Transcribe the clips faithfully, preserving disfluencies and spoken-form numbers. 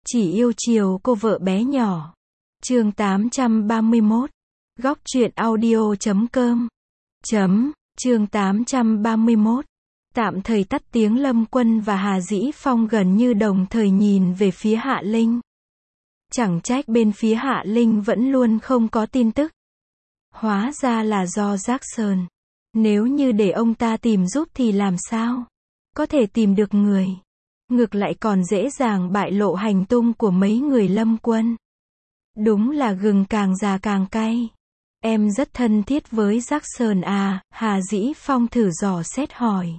Chỉ yêu chiều cô vợ bé nhỏ. Chương tám trăm ba mươi mốt. Góc truyện audio chấm com. Chấm, chương tám trăm ba mươi mốt. Tạm thời tắt tiếng. Lâm Quân và Hà Dĩ Phong gần như đồng thời nhìn về phía Hạ Linh. Chẳng trách bên phía Hạ Linh vẫn luôn không có tin tức. Hóa ra là do Jackson. Nếu như để ông ta tìm giúp thì làm sao? Có thể tìm được người. Ngược lại còn dễ dàng bại lộ hành tung của mấy người Lâm Quân. Đúng là gừng càng già càng cay. Em rất thân thiết với Jackson à? Hà Dĩ Phong thử dò xét hỏi.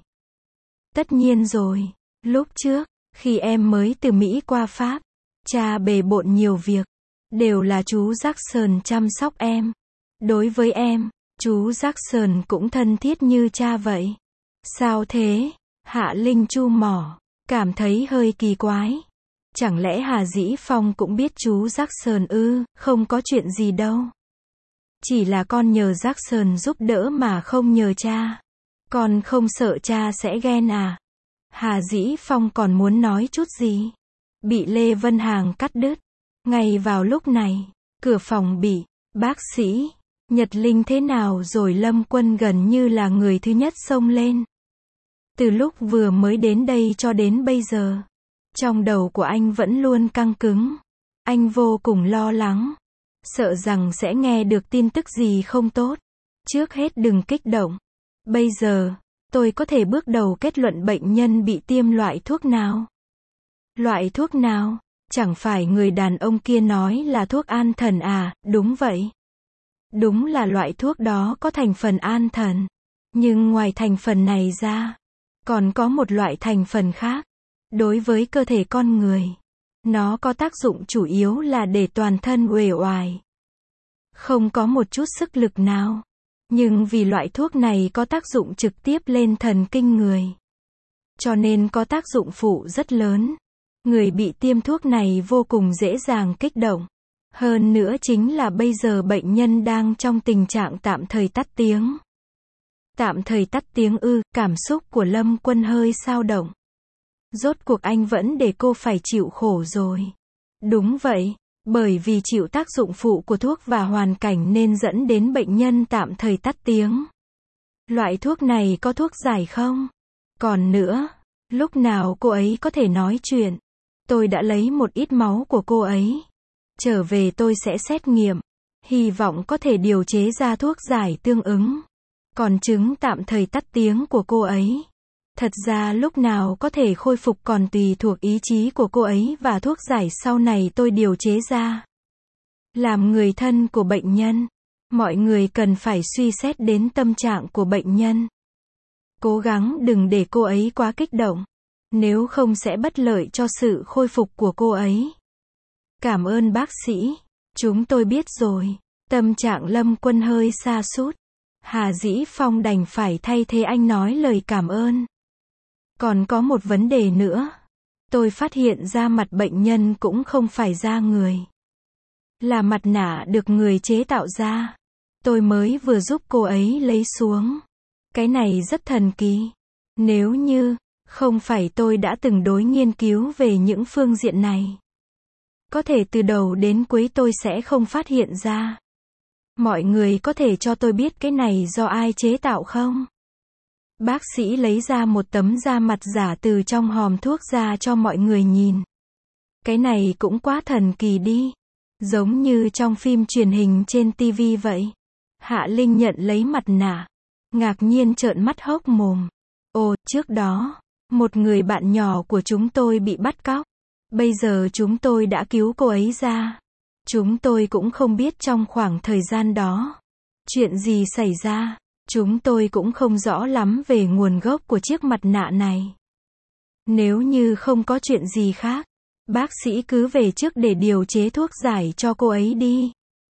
Tất nhiên rồi. Lúc trước, khi em mới từ Mỹ qua Pháp, cha bề bộn nhiều việc. Đều là chú Jackson chăm sóc em. Đối với em, chú Jackson cũng thân thiết như cha vậy. Sao thế? Hạ Linh chu mỏ, cảm thấy hơi kỳ quái. Chẳng lẽ Hà Dĩ Phong cũng biết chú Jackson ư? Không có chuyện gì đâu. Chỉ là con nhờ Jackson giúp đỡ mà không nhờ cha. Con không sợ cha sẽ ghen à? Hà Dĩ Phong còn muốn nói chút gì, bị Lê Vân Hàng cắt đứt. Ngay vào lúc này, cửa phòng bị, bác sĩ, Nhật Linh thế nào rồi? Lâm Quân gần như là người thứ nhất xông lên. Từ lúc vừa mới đến đây cho đến bây giờ, trong đầu của anh vẫn luôn căng cứng. Anh vô cùng lo lắng, sợ rằng sẽ nghe được tin tức gì không tốt. Trước hết đừng kích động. Bây giờ, tôi có thể bước đầu kết luận bệnh nhân bị tiêm loại thuốc nào. Loại thuốc nào? Chẳng phải người đàn ông kia nói là thuốc an thần à? Đúng vậy. Đúng là loại thuốc đó có thành phần an thần. Nhưng ngoài thành phần này ra, còn có một loại thành phần khác. Đối với cơ thể con người, nó có tác dụng chủ yếu là để toàn thân uể oải. Không có một chút sức lực nào. Nhưng vì loại thuốc này có tác dụng trực tiếp lên thần kinh người, cho nên có tác dụng phụ rất lớn. Người bị tiêm thuốc này vô cùng dễ dàng kích động. Hơn nữa chính là bây giờ bệnh nhân đang trong tình trạng tạm thời tắt tiếng. Tạm thời tắt tiếng ư? Cảm xúc của Lâm Quân hơi dao động. Rốt cuộc anh vẫn để cô phải chịu khổ rồi. Đúng vậy, bởi vì chịu tác dụng phụ của thuốc và hoàn cảnh nên dẫn đến bệnh nhân tạm thời tắt tiếng. Loại thuốc này có thuốc giải không? Còn nữa, lúc nào cô ấy có thể nói chuyện? Tôi đã lấy một ít máu của cô ấy. Trở về tôi sẽ xét nghiệm. Hy vọng có thể điều chế ra thuốc giải tương ứng. Còn chứng tạm thời tắt tiếng của cô ấy, thật ra lúc nào có thể khôi phục còn tùy thuộc ý chí của cô ấy và thuốc giải sau này tôi điều chế ra. Làm người thân của bệnh nhân, mọi người cần phải suy xét đến tâm trạng của bệnh nhân. Cố gắng đừng để cô ấy quá kích động, nếu không sẽ bất lợi cho sự khôi phục của cô ấy. Cảm ơn bác sĩ, chúng tôi biết rồi. Tâm trạng Lâm Quân hơi sa sút. Hà Dĩ Phong đành phải thay thế anh nói lời cảm ơn. Còn có một vấn đề nữa. Tôi phát hiện ra mặt bệnh nhân cũng không phải da người, là mặt nạ được người chế tạo ra. Tôi mới vừa giúp cô ấy lấy xuống. Cái này rất thần kỳ. Nếu như không phải tôi đã từng đối nghiên cứu về những phương diện này, có thể từ đầu đến cuối tôi sẽ không phát hiện ra. Mọi người có thể cho tôi biết cái này do ai chế tạo không? Bác sĩ lấy ra một tấm da mặt giả từ trong hòm thuốc ra cho mọi người nhìn. Cái này cũng quá thần kỳ đi. Giống như trong phim truyền hình trên ti vi vậy. Hạ Linh nhận lấy mặt nạ, ngạc nhiên trợn mắt hốc mồm. Ồ, trước đó, một người bạn nhỏ của chúng tôi bị bắt cóc. Bây giờ chúng tôi đã cứu cô ấy ra. Chúng tôi cũng không biết trong khoảng thời gian đó, chuyện gì xảy ra. Chúng tôi cũng không rõ lắm về nguồn gốc của chiếc mặt nạ này. Nếu như không có chuyện gì khác, bác sĩ cứ về trước để điều chế thuốc giải cho cô ấy đi.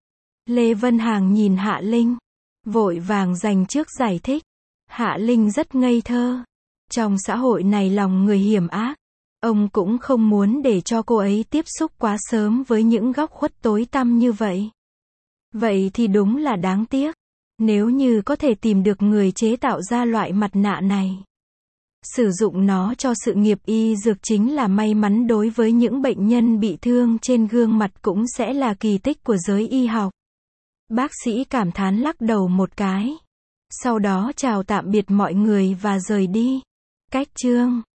Lê Vân Hàng nhìn Hạ Linh, vội vàng dành trước giải thích. Hạ Linh rất ngây thơ. Trong xã hội này lòng người hiểm ác. Ông cũng không muốn để cho cô ấy tiếp xúc quá sớm với những góc khuất tối tăm như vậy. Vậy thì đúng là đáng tiếc. Nếu như có thể tìm được người chế tạo ra loại mặt nạ này, Sử dụng nó cho sự nghiệp y dược chính là may mắn đối với những bệnh nhân bị thương trên gương mặt cũng sẽ là kỳ tích của giới y học. Bác sĩ cảm thán lắc đầu một cái. Sau đó chào tạm biệt mọi người và rời đi. Cách chương